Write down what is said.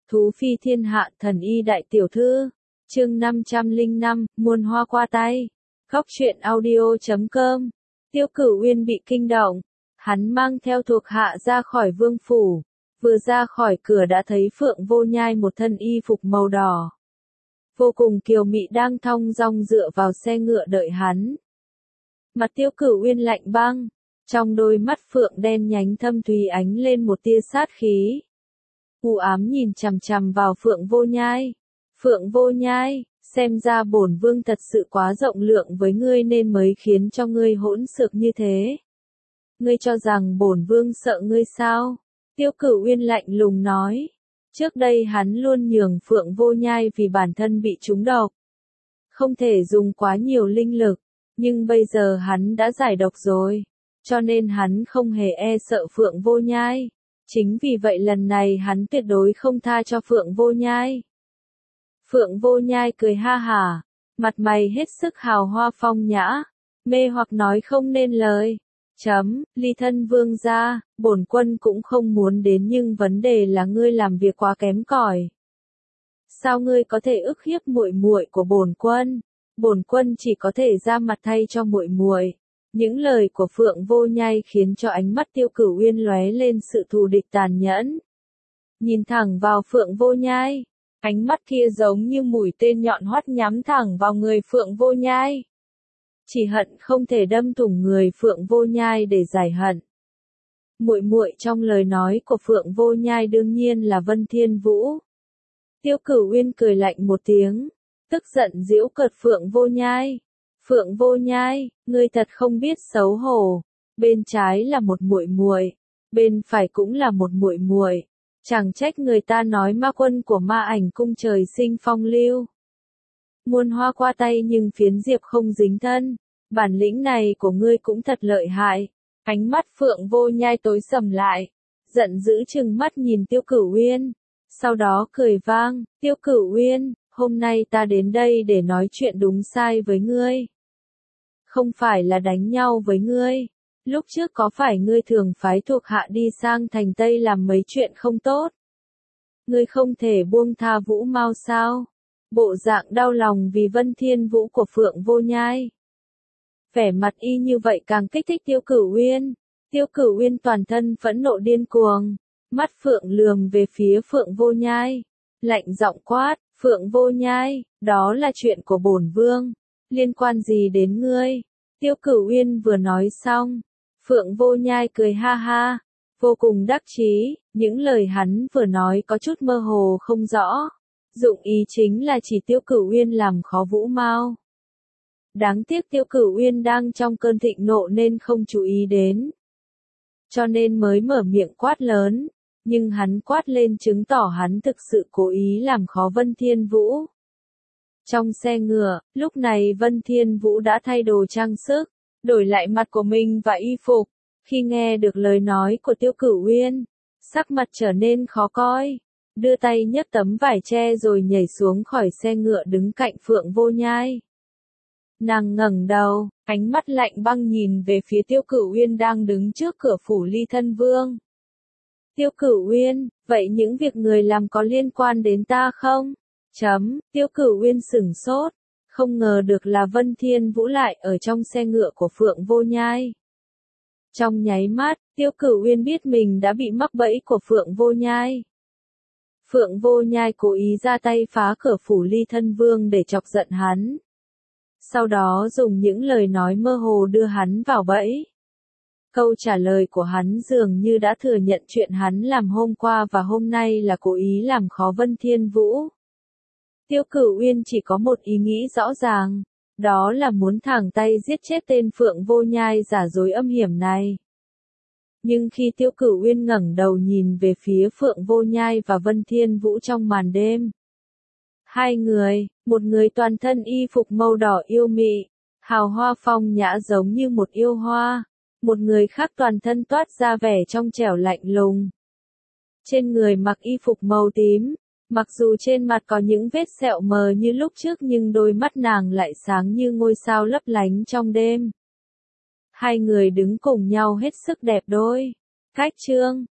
Thú phi thiên hạ thần y đại tiểu thư. Chương 505, muôn hoa qua tay. Góc truyện audio.com. Tiêu Cửu Uyên bị kinh động, hắn mang theo thuộc hạ ra khỏi vương phủ, vừa ra khỏi cửa đã thấy Phượng Vô Nhai một thân y phục màu đỏ, vô cùng kiều mị đang thong dong dựa vào xe ngựa đợi hắn. Mặt Tiêu Cửu Uyên lạnh băng, trong đôi mắt phượng đen nhánh thâm thúy ánh lên một tia sát khí. U ám nhìn chằm chằm vào Phượng Vô Nhai. Phượng Vô Nhai, xem ra bổn vương thật sự quá rộng lượng với ngươi nên mới khiến cho ngươi hỗn xược như thế. Ngươi cho rằng bổn vương sợ ngươi sao? Tiêu Cửu Uyên lạnh lùng nói. Trước đây hắn luôn nhường Phượng Vô Nhai vì bản thân bị trúng độc, không thể dùng quá nhiều linh lực, nhưng bây giờ hắn đã giải độc rồi, cho nên hắn không hề e sợ Phượng Vô Nhai. Chính vì vậy lần này hắn tuyệt đối không tha cho Phượng Vô Nhai. Phượng Vô Nhai cười ha hả, mặt mày hết sức hào hoa phong nhã, mê hoặc nói không nên lời. Ly thân vương gia, bổn quân cũng không muốn đến nhưng vấn đề là ngươi làm việc quá kém cỏi. Sao ngươi có thể ức hiếp muội muội của bổn quân? Bổn quân chỉ có thể ra mặt thay cho muội muội. Những lời của Phượng Vô Nhai khiến cho ánh mắt Tiêu Cửu Uyên lóe lên sự thù địch tàn nhẫn. Nhìn thẳng vào Phượng Vô Nhai, ánh mắt kia giống như mũi tên nhọn hoắt nhắm thẳng vào người Phượng Vô Nhai. Chỉ hận không thể đâm thủng người Phượng Vô Nhai để giải hận. Muội muội trong lời nói của Phượng Vô Nhai đương nhiên là Vân Thiên Vũ. Tiêu Cửu Uyên cười lạnh một tiếng, tức giận giễu cợt Phượng Vô Nhai. Phượng Vô Nhai, ngươi thật không biết xấu hổ. Bên trái là một muội muội, bên phải cũng là một muội muội. Chẳng trách người ta nói ma quân của Ma Ảnh cung trời sinh phong lưu. Muôn hoa qua tay nhưng phiến diệp không dính thân. Bản lĩnh này của ngươi cũng thật lợi hại. Ánh mắt Phượng Vô Nhai tối sầm lại, giận dữ trừng mắt nhìn Tiêu Cửu Uyên. Sau đó cười vang, Tiêu Cửu Uyên, hôm nay ta đến đây để nói chuyện đúng sai với ngươi. Không phải là đánh nhau với ngươi. Lúc trước có phải ngươi thường phái thuộc hạ đi sang thành Tây làm mấy chuyện không tốt? Ngươi không thể buông tha Vũ Mao sao? Bộ dạng đau lòng vì Vân Thiên Vũ của Phượng Vô Nhai. Vẻ mặt y như vậy càng kích thích Tiêu Cửu Uyên. Tiêu Cửu Uyên toàn thân phẫn nộ điên cuồng, mắt phượng lườm về phía Phượng Vô Nhai, lạnh giọng quát, Phượng Vô Nhai, đó là chuyện của bổn vương, liên quan gì đến ngươi? Tiêu Cửu Uyên vừa nói xong, Phượng Vô Nhai cười ha ha, vô cùng đắc chí, những lời hắn vừa nói có chút mơ hồ không rõ, dụng ý chính là chỉ Tiêu Cửu Uyên làm khó Vũ Mao. Đáng tiếc Tiêu Cửu Uyên đang trong cơn thịnh nộ nên không chú ý đến, cho nên mới mở miệng quát lớn, nhưng hắn quát lên chứng tỏ hắn thực sự cố ý làm khó Vân Thiên Vũ. Trong xe ngựa, lúc này Vân Thiên Vũ đã thay đồ trang sức, đổi lại mặt của mình và y phục. Khi nghe được lời nói của Tiêu Cửu Uyên, sắc mặt trở nên khó coi, đưa tay nhấc tấm vải che rồi nhảy xuống khỏi xe ngựa đứng cạnh Phượng Vô Nhai. Nàng ngẩng đầu, ánh mắt lạnh băng nhìn về phía Tiêu Cửu Uyên đang đứng trước cửa phủ Ly Thân Vương. Tiêu Cửu Uyên, vậy những việc người làm có liên quan đến ta không? Tiêu Cửu Uyên sửng sốt, không ngờ được là Vân Thiên Vũ lại ở trong xe ngựa của Phượng Vô Nhai. Trong nháy mắt, Tiêu Cửu Uyên biết mình đã bị mắc bẫy của Phượng Vô Nhai. Phượng Vô Nhai cố ý ra tay phá cửa phủ Ly Thân Vương để chọc giận hắn. Sau đó dùng những lời nói mơ hồ đưa hắn vào bẫy. Câu trả lời của hắn dường như đã thừa nhận chuyện hắn làm hôm qua và hôm nay là cố ý làm khó Vân Thiên Vũ. Tiêu Cửu Uyên chỉ có một ý nghĩ rõ ràng, đó là muốn thẳng tay giết chết tên Phượng Vô Nhai giả dối âm hiểm này. Nhưng khi Tiêu Cửu Uyên ngẩng đầu nhìn về phía Phượng Vô Nhai và Vân Thiên Vũ trong màn đêm, hai người, một người toàn thân y phục màu đỏ yêu mị, hào hoa phong nhã giống như một yêu hoa, một người khác toàn thân toát ra vẻ trong trẻo lạnh lùng. Trên người mặc y phục màu tím, mặc dù trên mặt có những vết sẹo mờ như lúc trước nhưng đôi mắt nàng lại sáng như ngôi sao lấp lánh trong đêm. Hai người đứng cùng nhau hết sức đẹp đôi. Cách chương